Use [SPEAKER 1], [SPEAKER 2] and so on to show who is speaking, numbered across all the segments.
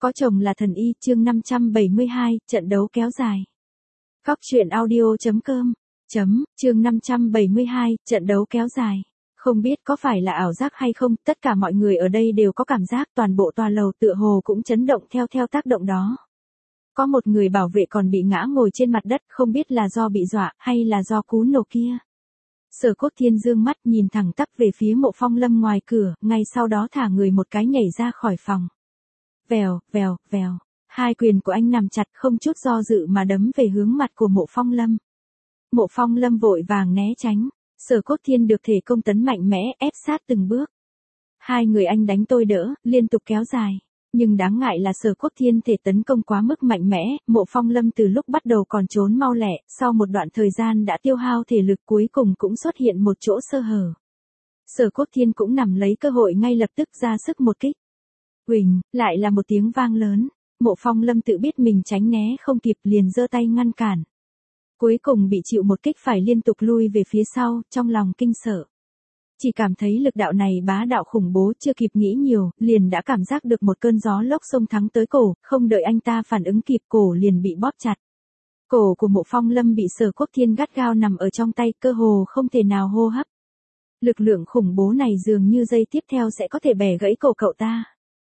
[SPEAKER 1] Có chồng là thần y, chương 572, trận đấu kéo dài. Góc truyện audio.com. Chương 572, trận đấu kéo dài. Không biết có phải là ảo giác hay không, tất cả mọi người ở đây đều có cảm giác toàn bộ tòa lầu tựa hồ cũng chấn động theo tác động đó. Có một người bảo vệ còn bị ngã ngồi trên mặt đất, không biết là do bị dọa hay là do cú nổ kia. Sở Cốt Thiên dương mắt nhìn thẳng tắp về phía Mộ Phong Lâm ngoài cửa, ngay sau đó thả người một cái nhảy ra khỏi phòng. Vèo, vèo, vèo, hai quyền của anh nằm chặt không chút do dự mà đấm về hướng mặt của Mộ Phong Lâm. Mộ Phong Lâm vội vàng né tránh, Sở Cốt Thiên được thể công tấn mạnh mẽ ép sát từng bước. Hai người anh đánh tôi đỡ, liên tục kéo dài. Nhưng đáng ngại là Sở Cốt Thiên thể tấn công quá mức mạnh mẽ, Mộ Phong Lâm từ lúc bắt đầu còn trốn mau lẹ, sau một đoạn thời gian đã tiêu hao thể lực cuối cùng cũng xuất hiện một chỗ sơ hở. Sở Cốt Thiên cũng nắm lấy cơ hội ngay lập tức ra sức một kích. Huỳnh, lại là một tiếng vang lớn, Mộ Phong Lâm tự biết mình tránh né không kịp liền giơ tay ngăn cản. Cuối cùng bị chịu một kích phải liên tục lui về phía sau, trong lòng kinh sợ. Chỉ cảm thấy lực đạo này bá đạo khủng bố, chưa kịp nghĩ nhiều, liền đã cảm giác được một cơn gió lốc xông thắng tới cổ, không đợi anh ta phản ứng kịp cổ liền bị bóp chặt. Cổ của Mộ Phong Lâm bị Sở Cốt Thiên gắt gao nằm ở trong tay, cơ hồ không thể nào hô hấp. Lực lượng khủng bố này dường như giây tiếp theo sẽ có thể bẻ gãy cổ cậu ta.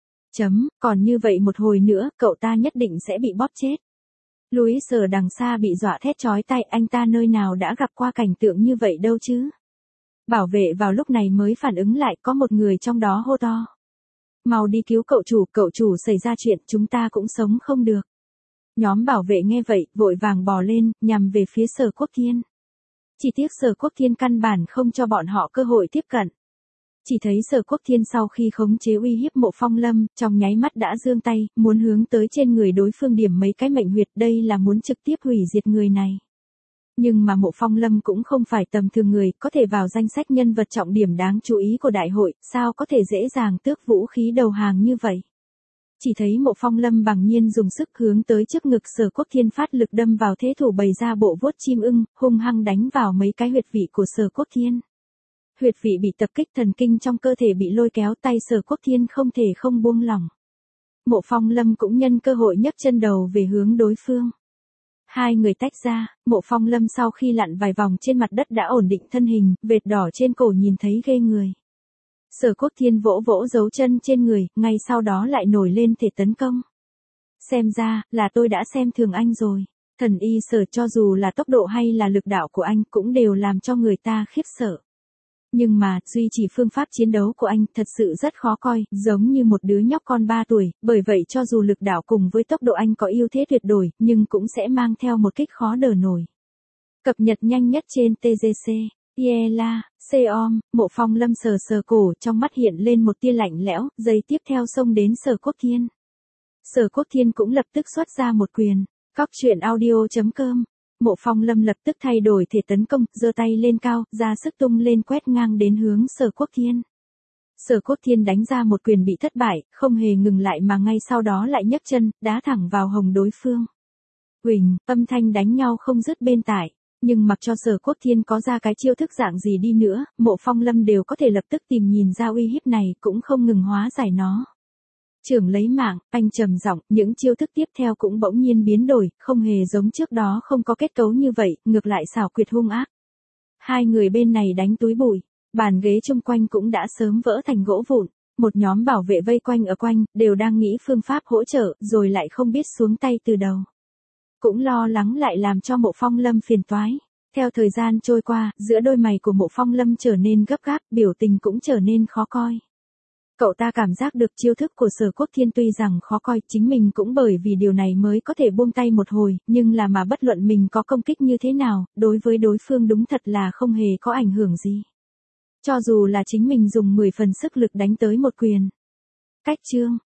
[SPEAKER 1] Còn như vậy một hồi nữa, cậu ta nhất định sẽ bị bóp chết. Louis ở đằng xa bị dọa thét chói tai, anh ta nơi nào đã gặp qua cảnh tượng như vậy đâu chứ. Bảo vệ vào lúc này mới phản ứng lại, có một người trong đó hô to. Mau đi cứu cậu chủ xảy ra chuyện, chúng ta cũng sống không được. Nhóm bảo vệ nghe vậy, vội vàng bò lên, nhằm về phía Sở Quốc Thiên. Chỉ tiếc Sở Quốc Thiên căn bản không cho bọn họ cơ hội tiếp cận. Chỉ thấy Sở Quốc Thiên sau khi khống chế uy hiếp Mộ Phong Lâm, trong nháy mắt đã giương tay, muốn hướng tới trên người đối phương điểm mấy cái mệnh huyệt, đây là muốn trực tiếp hủy diệt người này. Nhưng mà Mộ Phong Lâm cũng không phải tầm thường người, có thể vào danh sách nhân vật trọng điểm đáng chú ý của đại hội, sao có thể dễ dàng tước vũ khí đầu hàng như vậy. Chỉ thấy Mộ Phong Lâm bằng nhiên dùng sức hướng tới trước ngực Sở Quốc Thiên phát lực đâm vào, thế thủ bày ra bộ vuốt chim ưng, hung hăng đánh vào mấy cái huyệt vị của Sở Quốc Thiên. Huyệt vị bị tập kích, thần kinh trong cơ thể bị lôi kéo, tay Sở Quốc Thiên không thể không buông lỏng. Mộ Phong Lâm cũng nhân cơ hội nhấc chân đầu về hướng đối phương. Hai người tách ra, Mộ Phong Lâm sau khi lặn vài vòng trên mặt đất đã ổn định thân hình, vệt đỏ trên cổ nhìn thấy ghê người. Sở Quốc Thiên vỗ vỗ dấu chân trên người, ngay sau đó lại nổi lên thể tấn công. Xem ra, là tôi đã xem thường anh rồi. Thần y Sở, cho dù là tốc độ hay là lực đạo của anh cũng đều làm cho người ta khiếp sợ. Nhưng mà, duy trì phương pháp chiến đấu của anh thật sự rất khó coi, giống như một đứa nhóc con 3 tuổi, bởi vậy cho dù lực đạo cùng với tốc độ anh có ưu thế tuyệt đối, nhưng cũng sẽ mang theo một kích khó đỡ nổi. Cập nhật nhanh nhất trên TGC. Yela, Seom, Mộ Phong Lâm sờ sờ cổ, trong mắt hiện lên một tia lạnh lẽo, giây tiếp theo xông đến Sở Quốc Thiên. Sở Quốc Thiên cũng lập tức xuất ra một quyền. Góc truyện audio.com. Mộ Phong Lâm lập tức thay đổi thể tấn công, giơ tay lên cao, ra sức tung lên quét ngang đến hướng Sở Quốc Thiên. Sở Quốc Thiên đánh ra một quyền bị thất bại, không hề ngừng lại mà ngay sau đó lại nhấc chân, đá thẳng vào hồng đối phương. Huỳnh, âm thanh đánh nhau không dứt bên tai. Nhưng mặc cho Sở Quốc Thiên có ra cái chiêu thức dạng gì đi nữa, Mộ Phong Lâm đều có thể lập tức tìm nhìn ra uy hiếp này, cũng không ngừng hóa giải nó. Trưởng lấy mạng, anh trầm giọng, những chiêu thức tiếp theo cũng bỗng nhiên biến đổi, không hề giống trước đó, không có kết cấu như vậy, ngược lại xảo quyệt hung ác. Hai người bên này đánh túi bụi, bàn ghế chung quanh cũng đã sớm vỡ thành gỗ vụn. Một nhóm bảo vệ vây quanh ở quanh, đều đang nghĩ phương pháp hỗ trợ, rồi lại không biết xuống tay từ đầu. Cũng lo lắng lại làm cho Mộ Phong Lâm phiền toái. Theo thời gian trôi qua, giữa đôi mày của Mộ Phong Lâm trở nên gấp gáp, biểu tình cũng trở nên khó coi. Cậu ta cảm giác được chiêu thức của Sở Quốc Thiên tuy rằng khó coi, chính mình cũng bởi vì điều này mới có thể buông tay một hồi, nhưng là mà bất luận mình có công kích như thế nào, đối với đối phương đúng thật là không hề có ảnh hưởng gì. Cho dù là chính mình dùng 10 phần sức lực đánh tới một quyền. Cách chương.